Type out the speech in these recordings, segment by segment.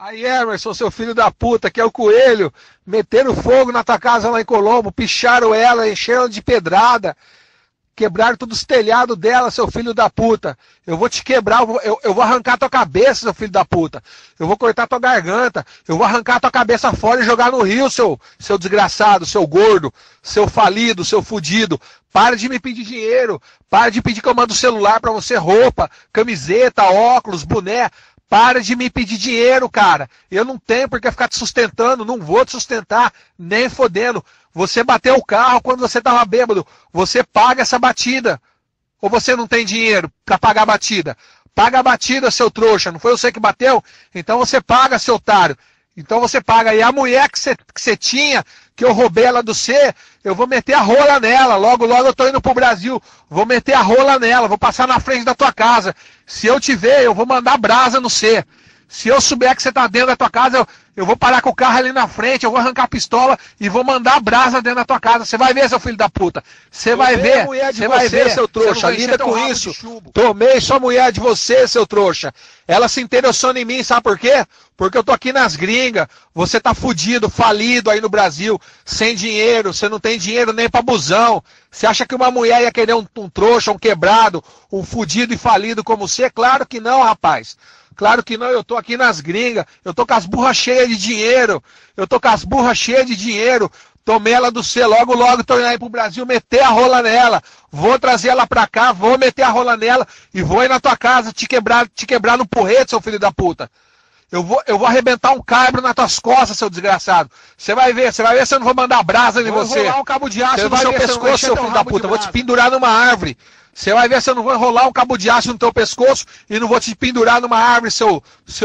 Aí, Emerson, seu filho da puta, que é o Coelho, meteram fogo na tua casa lá em Colombo, picharam ela, encheram de pedrada, quebraram todos os telhados dela, seu filho da puta. Eu vou te quebrar, eu vou arrancar tua cabeça, seu filho da puta. Eu vou cortar tua garganta, eu vou arrancar tua cabeça fora e jogar no rio, seu desgraçado, seu gordo, seu falido, seu fudido. Para de me pedir dinheiro, para de pedir que eu mando celular pra você, roupa, camiseta, óculos, boné. Para de me pedir dinheiro, cara. Eu não tenho por que ficar te sustentando, não vou te sustentar, nem fodendo. Você bateu o carro quando você estava bêbado, você paga essa batida. Ou você não tem dinheiro para pagar a batida? Paga a batida, seu trouxa, não foi você que bateu? Então você paga, seu otário. Então você paga. E a mulher que você tinha, que eu roubei ela do C, eu vou meter a rola nela. Logo, logo eu tô indo pro Brasil. Vou meter a rola nela, vou passar na frente da tua casa. Se eu te ver, eu vou mandar brasa no C. Se eu souber que você tá dentro da tua casa, eu vou parar com o carro ali na frente, eu vou arrancar a pistola e vou mandar brasa dentro da tua casa. Você vai ver, seu filho da puta. Você vai ver, você vai ver, seu trouxa. Lida com isso. Tomei sua mulher de você, seu trouxa. Ela se interessou em mim, sabe por quê? Porque eu tô aqui nas gringas. Você tá fudido, falido aí no Brasil, sem dinheiro. Você não tem dinheiro nem pra busão. Você acha que uma mulher ia querer um trouxa, um quebrado, um fudido e falido como você? Claro que não, rapaz. Claro que não, eu tô aqui nas gringas, eu tô com as burras cheias de dinheiro, tomei ela do C, logo tô indo aí pro Brasil meter a rola nela, vou trazer ela pra cá, vou meter a rola nela e vou ir na tua casa te quebrar no porrete, seu filho da puta. Eu vou arrebentar um caibro nas tuas costas, seu desgraçado. Você vai ver se eu não vou mandar brasa em você. Vou rolar um cabo de aço no seu pescoço, seu filho da puta, vou te pendurar numa árvore. Você vai ver se eu não vou enrolar um cabo de aço no teu pescoço e não vou te pendurar numa árvore, seu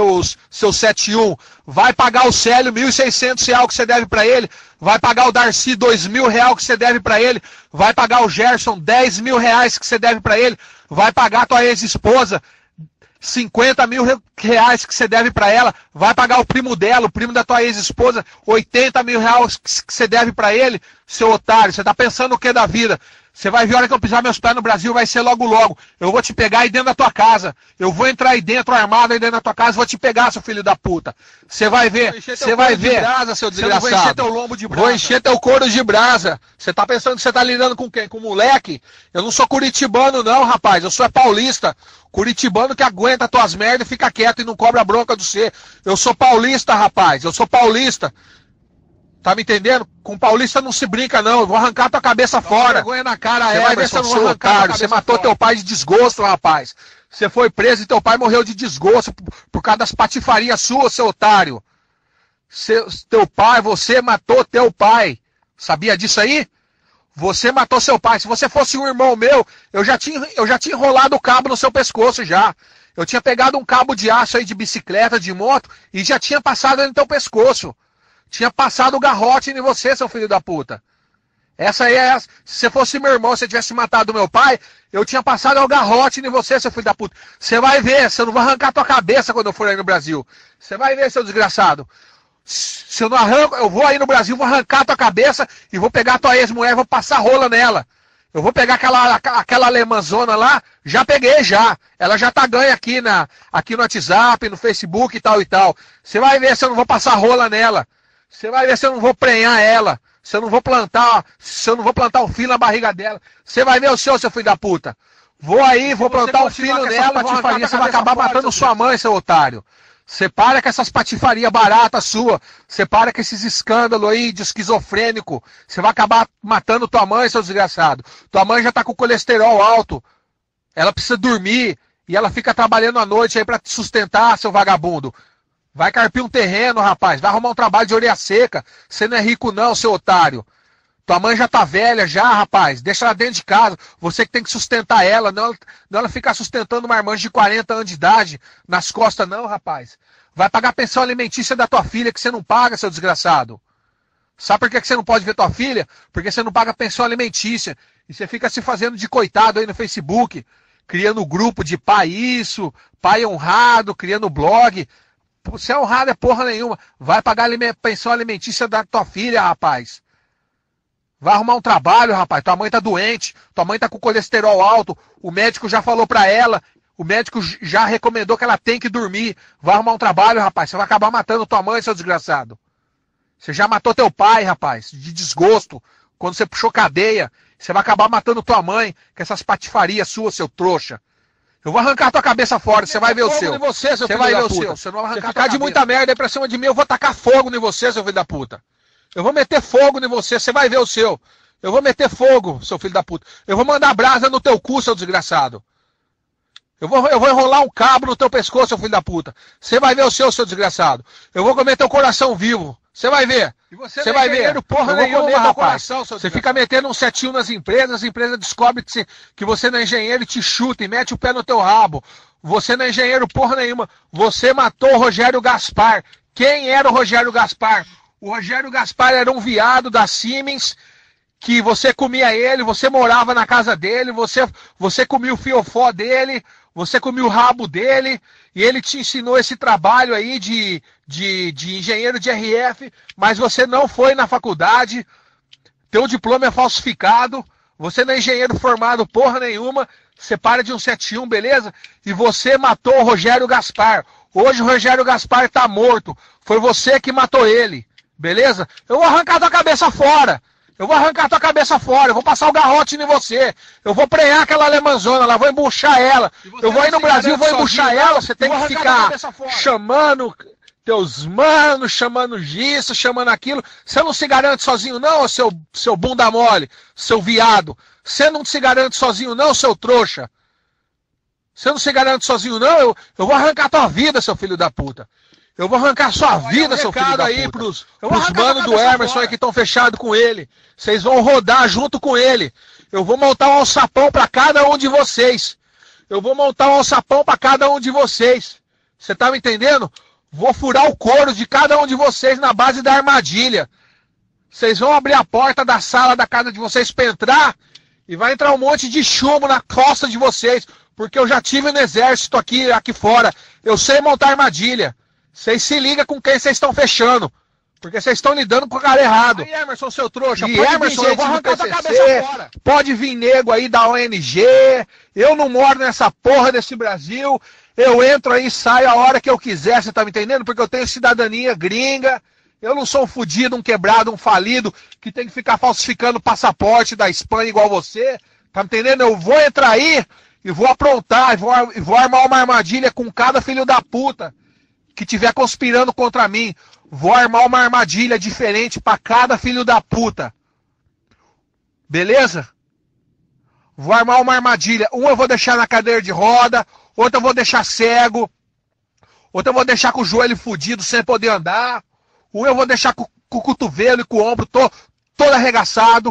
71. Vai pagar o Célio R$1.600 que você deve pra ele. Vai pagar o Darcy R$2.000 que você deve pra ele. Vai pagar o Gerson R$10.000 que você deve pra ele. Vai pagar a tua ex-esposa R$50.000 que você deve pra ela. Vai pagar o primo dela, o primo da tua ex-esposa, R$80.000 que você deve pra ele, seu otário. Você tá pensando o que da vida? Você vai ver a hora que eu pisar meus pés no Brasil, vai ser logo logo. Eu vou te pegar aí dentro da tua casa. Eu vou entrar aí dentro, armado aí dentro da tua casa, vou te pegar, seu filho da puta. Você vai ver, você vai ver. Brasa, seu desgraçado. Vou encher teu lombo de brasa. Vou encher teu couro de brasa. Você tá pensando que você tá lidando com quem? Com moleque? Eu não sou curitibano não, rapaz. Eu sou paulista. Curitibano que aguenta tuas merdas e fica quieto e não cobra bronca do C. Eu sou paulista, rapaz. Eu sou paulista. Tá me entendendo? Com paulista não se brinca, não. Eu vou arrancar tua cabeça fora. Vergonha na cara, você vai ver se eu não vou arrancar. Você matou teu pai de desgosto, rapaz. Você foi preso e teu pai morreu de desgosto por causa das patifarias suas, seu otário. Teu pai, você matou teu pai. Sabia disso aí? Você matou seu pai. Se você fosse um irmão meu, eu já tinha enrolado o cabo no seu pescoço já. Eu tinha pegado um cabo de aço aí de bicicleta, de moto, e já tinha passado no teu pescoço. Tinha passado o garrote em você, seu filho da puta. Essa aí é essa. Se você fosse meu irmão, se você tivesse matado meu pai, eu tinha passado o garrote em você, seu filho da puta. Você vai ver, se eu não vou arrancar tua cabeça quando eu for aí no Brasil. Você vai ver, seu desgraçado. Se eu não arranco, eu vou aí no Brasil, vou arrancar tua cabeça e vou pegar tua ex-mulher e vou passar rola nela. Eu vou pegar aquela alemãzona lá, já peguei já. Ela já tá ganha aqui no WhatsApp, no Facebook e tal e tal. Você vai ver se eu não vou passar rola nela. Você vai ver se eu não vou prenhar ela. Se eu não vou plantar um filho na barriga dela. Você vai ver o seu filho da puta. Vou aí, vou plantar um filho nela, patifaria, você vai acabar matando sua mãe, seu otário. Você para com essas patifarias baratas sua. Você para com esses escândalos aí de esquizofrênico. Você vai acabar matando tua mãe, seu desgraçado. Tua mãe já tá com colesterol alto. Ela precisa dormir. E ela fica trabalhando à noite aí pra te sustentar, seu vagabundo. Vai carpir um terreno, rapaz. Vai arrumar um trabalho de orelha seca. Você não é rico não, seu otário. Tua mãe já tá velha já, rapaz. Deixa ela dentro de casa. Você que tem que sustentar ela. Não ela ficar sustentando uma irmã de 40 anos de idade nas costas não, rapaz. Vai pagar a pensão alimentícia da tua filha que você não paga, seu desgraçado. Sabe por que você não pode ver tua filha? Porque você não paga pensão alimentícia. E você fica se fazendo de coitado aí no Facebook. Criando grupo de pai isso, pai honrado, criando blog. Você é honrado é porra nenhuma. Vai pagar pensão alimentícia da tua filha, rapaz. Vai arrumar um trabalho, rapaz. Tua mãe tá doente. Tua mãe tá com colesterol alto. O médico já falou pra ela. O médico já recomendou que ela tem que dormir. Vai arrumar um trabalho, rapaz. Você vai acabar matando tua mãe, seu desgraçado. Você já matou teu pai, rapaz, de desgosto. Quando você puxou cadeia, você vai acabar matando tua mãe com essas patifarias suas, seu trouxa. Eu vou arrancar tua cabeça fora, você vai ver o seu. Você vai ver o seu. Você não vai arrancar ficar de muita merda aí pra cima de mim, eu vou tacar fogo em você, seu filho da puta. Eu vou meter fogo em você vai ver o seu. Eu vou meter fogo, seu filho da puta. Eu vou mandar brasa no teu cu, seu desgraçado. Eu vou enrolar um cabo no teu pescoço, seu filho da puta. Você vai ver o seu desgraçado. Eu vou comer teu coração vivo. Você vai ver. Você vai ver. Porra nenhuma, rapaz. Você fica metendo um setinho nas empresas, as empresas descobrem que você não é engenheiro e te chuta e mete o pé no teu rabo. Você não é engenheiro porra nenhuma. Você matou o Rogério Gaspar. Quem era o Rogério Gaspar? O Rogério Gaspar era um viado da Siemens, que você comia ele, você morava na casa dele, você comia o fiofó dele, você comia o rabo dele, e ele te ensinou esse trabalho aí de engenheiro de RF, mas você não foi na faculdade, teu diploma é falsificado, você não é engenheiro formado porra nenhuma, você para de 171, beleza? E você matou o Rogério Gaspar. Hoje o Rogério Gaspar tá morto, foi você que matou ele, beleza? Eu vou arrancar tua cabeça fora. Eu vou arrancar tua cabeça fora, eu vou passar o garrote em você, eu vou prenhar aquela alemãzona lá, vou embuchar ela, eu vou ir no Brasil, vou embuchar ela, você tem que ficar chamando teus manos, chamando isso, chamando aquilo. Você não se garante sozinho não, seu bunda mole, seu viado. Você não se garante sozinho não, seu trouxa. Você não se garante sozinho não, eu vou arrancar tua vida, seu filho da puta. Eu vou arrancar sua vida, seu filho da puta. Pros manos do Emerson aí que estão fechados com ele. Vocês vão rodar junto com ele. Eu vou montar um alçapão para cada um de vocês. Eu vou montar um alçapão para cada um de vocês. Você tá me entendendo? Vou furar o couro de cada um de vocês na base da armadilha. Vocês vão abrir a porta da sala da casa de vocês para entrar e vai entrar um monte de chumbo na costa de vocês. Porque eu já tive no exército aqui fora. Eu sei montar armadilha. Vocês se ligam com quem vocês estão fechando. Porque vocês estão lidando com o cara errado. Aí, Emerson, seu trouxa, e Emerson, eu vou arrancar tua cabeça fora. Pode vir nego aí da ONG. Eu não moro nessa porra desse Brasil. Eu entro aí e saio a hora que eu quiser, você tá me entendendo? Porque eu tenho cidadania gringa. Eu não sou um fudido, um quebrado, um falido, que tem que ficar falsificando passaporte da Espanha igual você. Tá me entendendo? Eu vou entrar aí e vou aprontar, e vou armar uma armadilha com cada filho da puta que tiver conspirando contra mim. Vou armar uma armadilha diferente para cada filho da puta. Beleza? Vou armar uma armadilha. Um eu vou deixar na cadeira de roda, outro eu vou deixar cego, outro eu vou deixar com o joelho fudido sem poder andar, um eu vou deixar com o cotovelo e com o ombro todo arregaçado.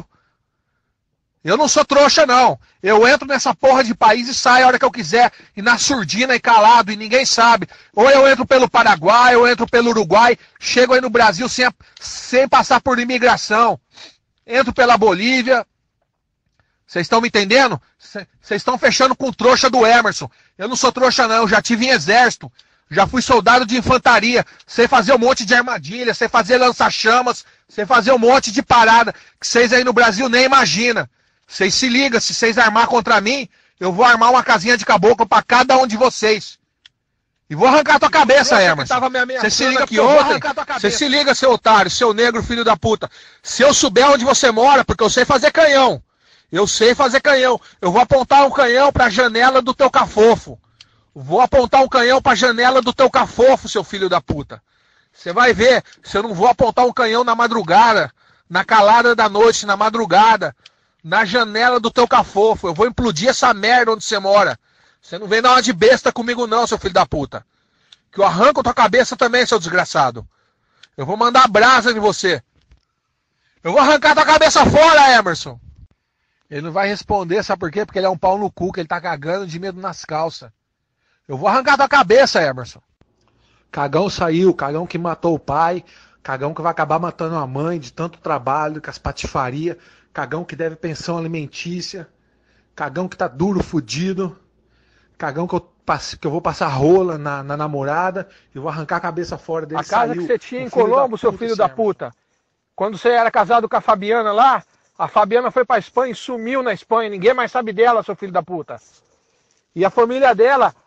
Eu não sou trouxa, não. Eu entro nessa porra de país e saio a hora que eu quiser, e na surdina e calado, e ninguém sabe. Ou eu entro pelo Paraguai, ou eu entro pelo Uruguai, chego aí no Brasil sem passar por imigração. Entro pela Bolívia. Vocês estão me entendendo? Vocês estão fechando com o trouxa do Emerson. Eu não sou trouxa, não. Eu já tive em exército. Já fui soldado de infantaria. Sei fazer um monte de armadilha, sei fazer lança-chamas, sei fazer um monte de parada que vocês aí no Brasil nem imaginam. Vocês se ligam, se vocês armar contra mim, eu vou armar uma casinha de caboclo pra cada um de vocês. E vou arrancar tua cabeça, Emerson. Você se liga que ontem, você se liga, seu otário, seu negro filho da puta. Se eu souber onde você mora, porque eu sei fazer canhão. Eu sei fazer canhão. Eu vou apontar um canhão pra janela do teu cafofo. Vou apontar um canhão pra janela do teu cafofo, seu filho da puta. Você vai ver, se eu não vou apontar um canhão na madrugada, na calada da noite, na madrugada, na janela do teu cafofo. Eu vou implodir essa merda onde você mora. Você não vem dar uma de besta comigo não, seu filho da puta. Que eu arranco tua cabeça também, seu desgraçado. Eu vou mandar brasa em você. Eu vou arrancar tua cabeça fora, Emerson. Ele não vai responder, sabe por quê? Porque ele é um pau no cu, que ele tá cagando de medo nas calças. Eu vou arrancar tua cabeça, Emerson. Cagão saiu, cagão que matou o pai, cagão que vai acabar matando a mãe de tanto trabalho, com as patifarias, cagão que deve pensão alimentícia, cagão que tá duro, fudido, cagão que eu vou passar rola na namorada e vou arrancar a cabeça fora dele. A casa que você tinha em Colombo, seu filho da puta, quando você era casado com a Fabiana lá, a Fabiana foi pra Espanha e sumiu na Espanha, ninguém mais sabe dela, seu filho da puta. E a família dela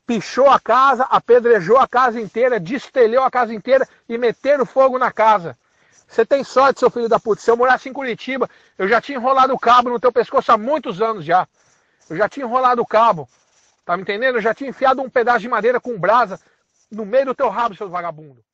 pichou a casa, apedrejou a casa inteira, destelhou a casa inteira e meteram fogo na casa. Você tem sorte, seu filho da puta. Se eu morasse em Curitiba, eu já tinha enrolado o cabo no teu pescoço há muitos anos já. Eu já tinha enrolado o cabo. Tá me entendendo? Eu já tinha enfiado um pedaço de madeira com brasa no meio do teu rabo, seus vagabundos.